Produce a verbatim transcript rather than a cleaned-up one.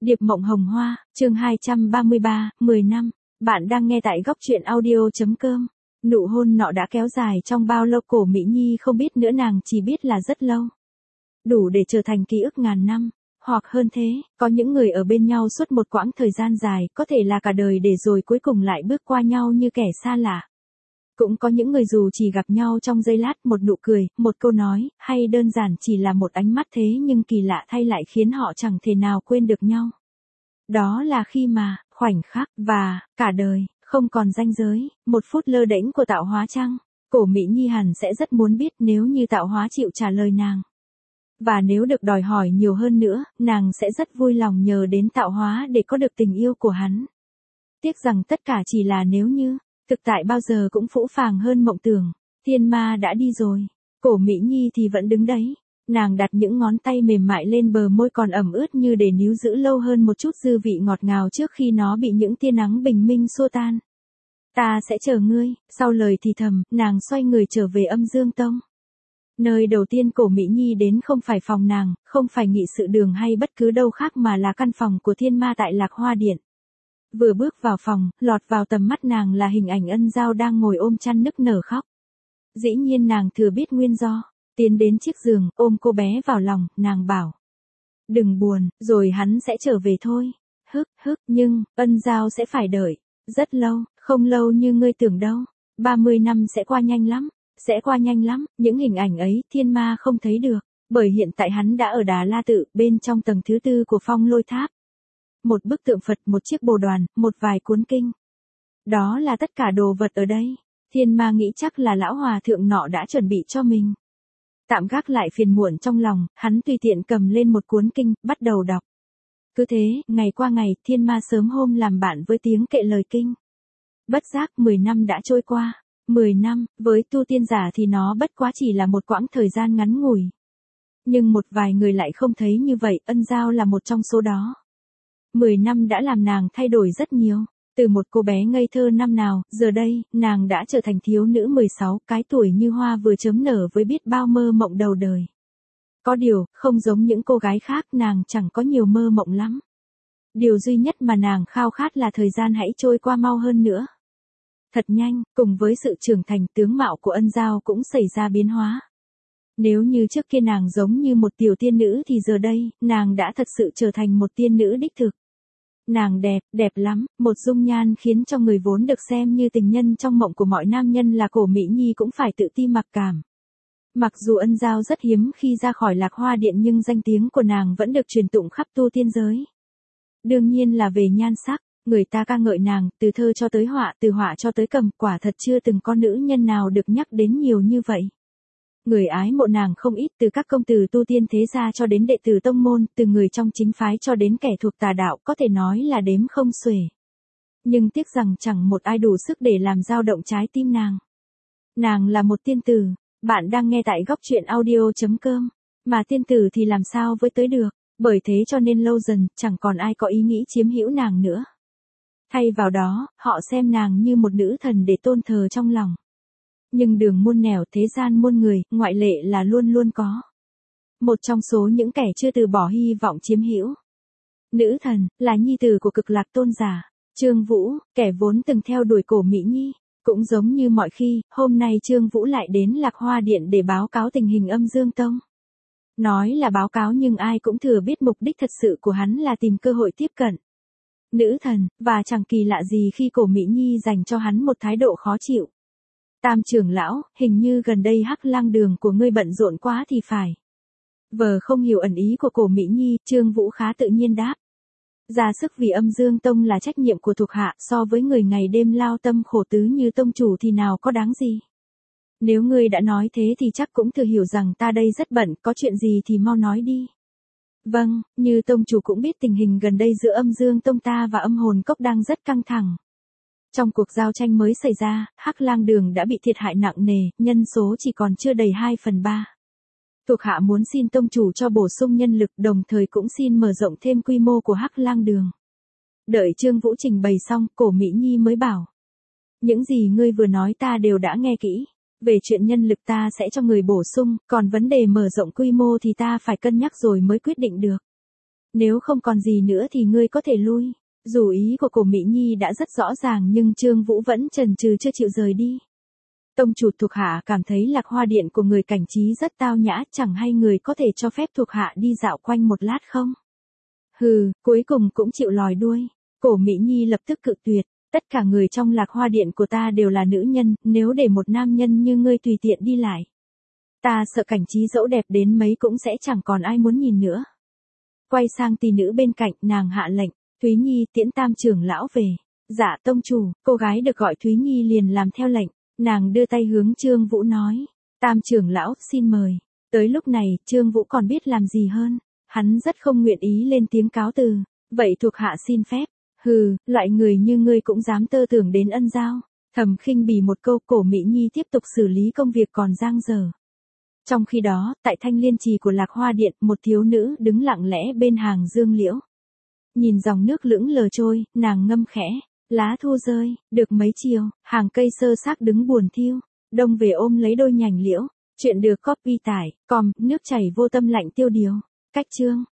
Điệp Mộng Hồng Hoa, chương hai trăm ba mươi ba, mười năm. Bạn đang nghe tại góc truyện audio.com. Nụ hôn nọ đã kéo dài trong bao lâu Cổ Mỹ Nhi không biết nữa, nàng chỉ biết là rất lâu. Đủ để trở thành ký ức ngàn năm, hoặc hơn thế. Có những người ở bên nhau suốt một quãng thời gian dài, có thể là cả đời để rồi cuối cùng lại bước qua nhau như kẻ xa lạ. Cũng có những người dù chỉ gặp nhau trong giây lát, một nụ cười, một câu nói, hay đơn giản chỉ là một ánh mắt, thế nhưng kỳ lạ thay lại khiến họ chẳng thể nào quên được nhau. Đó là khi mà, khoảnh khắc, và, cả đời, không còn ranh giới, một phút lơ đễnh của tạo hóa chăng? Cổ Mỹ Nhi hẳn sẽ rất muốn biết nếu như tạo hóa chịu trả lời nàng. Và nếu được đòi hỏi nhiều hơn nữa, nàng sẽ rất vui lòng nhờ đến tạo hóa để có được tình yêu của hắn. Tiếc rằng tất cả chỉ là nếu như. Thực tại bao giờ cũng phũ phàng hơn mộng tưởng. Thiên ma đã đi rồi. Cổ Mỹ Nhi thì vẫn đứng đấy. Nàng đặt những ngón tay mềm mại lên bờ môi còn ẩm ướt như để níu giữ lâu hơn một chút dư vị ngọt ngào trước khi nó bị những tia nắng bình minh xua tan. Ta sẽ chờ ngươi. Sau lời thì thầm, nàng xoay người trở về Âm Dương Tông. Nơi đầu tiên Cổ Mỹ Nhi đến không phải phòng nàng, không phải nghị sự đường hay bất cứ đâu khác mà là căn phòng của thiên ma tại Lạc Hoa Điện. Vừa bước vào phòng, lọt vào tầm mắt nàng là hình ảnh Ân Giao đang ngồi ôm chăn nức nở khóc. Dĩ nhiên nàng thừa biết nguyên do, tiến đến chiếc giường, ôm cô bé vào lòng, nàng bảo. Đừng buồn, rồi hắn sẽ trở về thôi. Hức, hức, nhưng, Ân Giao sẽ phải đợi. Rất lâu, không lâu như ngươi tưởng đâu. ba mươi năm sẽ qua nhanh lắm, sẽ qua nhanh lắm. Những hình ảnh ấy, thiên ma không thấy được, bởi hiện tại hắn đã ở Đà La Tự, bên trong tầng thứ tư của Phong Lôi Tháp. Một bức tượng Phật, một chiếc bồ đoàn, một vài cuốn kinh. Đó là tất cả đồ vật ở đây. Thiên ma nghĩ chắc là lão hòa thượng nọ đã chuẩn bị cho mình. Tạm gác lại phiền muộn trong lòng, hắn tùy tiện cầm lên một cuốn kinh, bắt đầu đọc. Cứ thế, ngày qua ngày, thiên ma sớm hôm làm bạn với tiếng kệ lời kinh. Bất giác, mười năm đã trôi qua. mười năm, với tu tiên giả thì nó bất quá chỉ là một quãng thời gian ngắn ngủi. Nhưng một vài người lại không thấy như vậy, Ân Giao là một trong số đó. Mười năm đã làm nàng thay đổi rất nhiều. Từ một cô bé ngây thơ năm nào, giờ đây, nàng đã trở thành thiếu nữ mười sáu, cái tuổi như hoa vừa chớm nở với biết bao mơ mộng đầu đời. Có điều, không giống những cô gái khác, nàng chẳng có nhiều mơ mộng lắm. Điều duy nhất mà nàng khao khát là thời gian hãy trôi qua mau hơn nữa. Thật nhanh, cùng với sự trưởng thành, tướng mạo của Ân Giao cũng xảy ra biến hóa. Nếu như trước kia nàng giống như một tiểu tiên nữ thì giờ đây, nàng đã thật sự trở thành một tiên nữ đích thực. Nàng đẹp, đẹp lắm, một dung nhan khiến cho người vốn được xem như tình nhân trong mộng của mọi nam nhân là Cổ Mỹ Nhi cũng phải tự ti mặc cảm. Mặc dù Ân Giao rất hiếm khi ra khỏi Lạc Hoa Điện nhưng danh tiếng của nàng vẫn được truyền tụng khắp tu tiên giới. Đương nhiên là về nhan sắc, người ta ca ngợi nàng, từ thơ cho tới họa, từ họa cho tới cầm, quả thật chưa từng có nữ nhân nào được nhắc đến nhiều như vậy. Người ái mộ nàng không ít, từ các công tử tu tiên thế gia cho đến đệ tử tông môn, từ người trong chính phái cho đến kẻ thuộc tà đạo, có thể nói là đếm không xuể. Nhưng tiếc rằng chẳng một ai đủ sức để làm dao động trái tim nàng. Nàng là một tiên tử, bạn đang nghe tại góc truyện audio.com, mà tiên tử thì làm sao với tới được, bởi thế cho nên lâu dần, chẳng còn ai có ý nghĩ chiếm hữu nàng nữa. Thay vào đó, họ xem nàng như một nữ thần để tôn thờ trong lòng. Nhưng đường muôn nẻo, thế gian muôn người, ngoại lệ là luôn luôn có. Một trong số những kẻ chưa từ bỏ hy vọng chiếm hữu. Nữ thần, là nhi tử của Cực Lạc tôn giả, Trương Vũ, kẻ vốn từng theo đuổi Cổ Mỹ Nhi. Cũng giống như mọi khi, hôm nay Trương Vũ lại đến Lạc Hoa Điện để báo cáo tình hình Âm Dương Tông. Nói là báo cáo nhưng ai cũng thừa biết mục đích thật sự của hắn là tìm cơ hội tiếp cận nữ thần, và chẳng kỳ lạ gì khi Cổ Mỹ Nhi dành cho hắn một thái độ khó chịu. Tam trưởng lão, hình như gần đây Hắc Lang đường của ngươi bận rộn quá thì phải. Vờ không hiểu ẩn ý của Cổ Mỹ Nhi, Trương Vũ khá tự nhiên đáp. Ra sức vì Âm Dương Tông là trách nhiệm của thuộc hạ, so với người ngày đêm lao tâm khổ tứ như tông chủ thì nào có đáng gì. Nếu ngươi đã nói thế thì chắc cũng thừa hiểu rằng ta đây rất bận, có chuyện gì thì mau nói đi. Vâng, như tông chủ cũng biết tình hình gần đây giữa Âm Dương Tông ta và Âm Hồn Cốc đang rất căng thẳng. Trong cuộc giao tranh mới xảy ra, Hắc Lang đường đã bị thiệt hại nặng nề, nhân số chỉ còn chưa đầy hai phần ba. Thuộc hạ muốn xin tông chủ cho bổ sung nhân lực, đồng thời cũng xin mở rộng thêm quy mô của Hắc Lang đường. Đợi Trương Vũ trình bày xong, Cổ Mỹ Nhi mới bảo. Những gì ngươi vừa nói ta đều đã nghe kỹ. Về chuyện nhân lực ta sẽ cho người bổ sung, còn vấn đề mở rộng quy mô thì ta phải cân nhắc rồi mới quyết định được. Nếu không còn gì nữa thì ngươi có thể lui. Dù ý của Cổ Mỹ Nhi đã rất rõ ràng nhưng Trương Vũ vẫn chần chừ chưa chịu rời đi. Tông chủ thuộc hạ cảm thấy Lạc Hoa Điện của người cảnh trí rất tao nhã, chẳng hay người có thể cho phép thuộc hạ đi dạo quanh một lát không? Hừ, cuối cùng cũng chịu lòi đuôi. Cổ Mỹ Nhi lập tức cự tuyệt, tất cả người trong Lạc Hoa Điện của ta đều là nữ nhân, nếu để một nam nhân như ngươi tùy tiện đi lại. Ta sợ cảnh trí dẫu đẹp đến mấy cũng sẽ chẳng còn ai muốn nhìn nữa. Quay sang tỷ nữ bên cạnh, nàng hạ lệnh, Thúy Nhi tiễn Tam trưởng lão về. Dạ tông chủ, cô gái được gọi Thúy Nhi liền làm theo lệnh, nàng đưa tay hướng Trương Vũ nói, Tam trưởng lão xin mời. Tới lúc này, Trương Vũ còn biết làm gì hơn, hắn rất không nguyện ý lên tiếng cáo từ, vậy thuộc hạ xin phép. Hừ, loại người như ngươi cũng dám tơ tưởng đến ân giao. Thầm khinh bỉ một câu. Cổ Mỹ Nhi tiếp tục xử lý công việc còn dang dở. Trong khi đó, tại thanh liên trì của Lạc Hoa Điện, một thiếu nữ đứng lặng lẽ bên hàng dương liễu. Nhìn dòng nước lững lờ trôi, nàng ngâm khẽ, lá thu rơi, được mấy chiều, hàng cây sơ xác đứng buồn thiêu, đông về ôm lấy đôi nhành liễu. Chuyện được copy tải, com, nước chảy vô tâm lạnh tiêu điều. Cách chương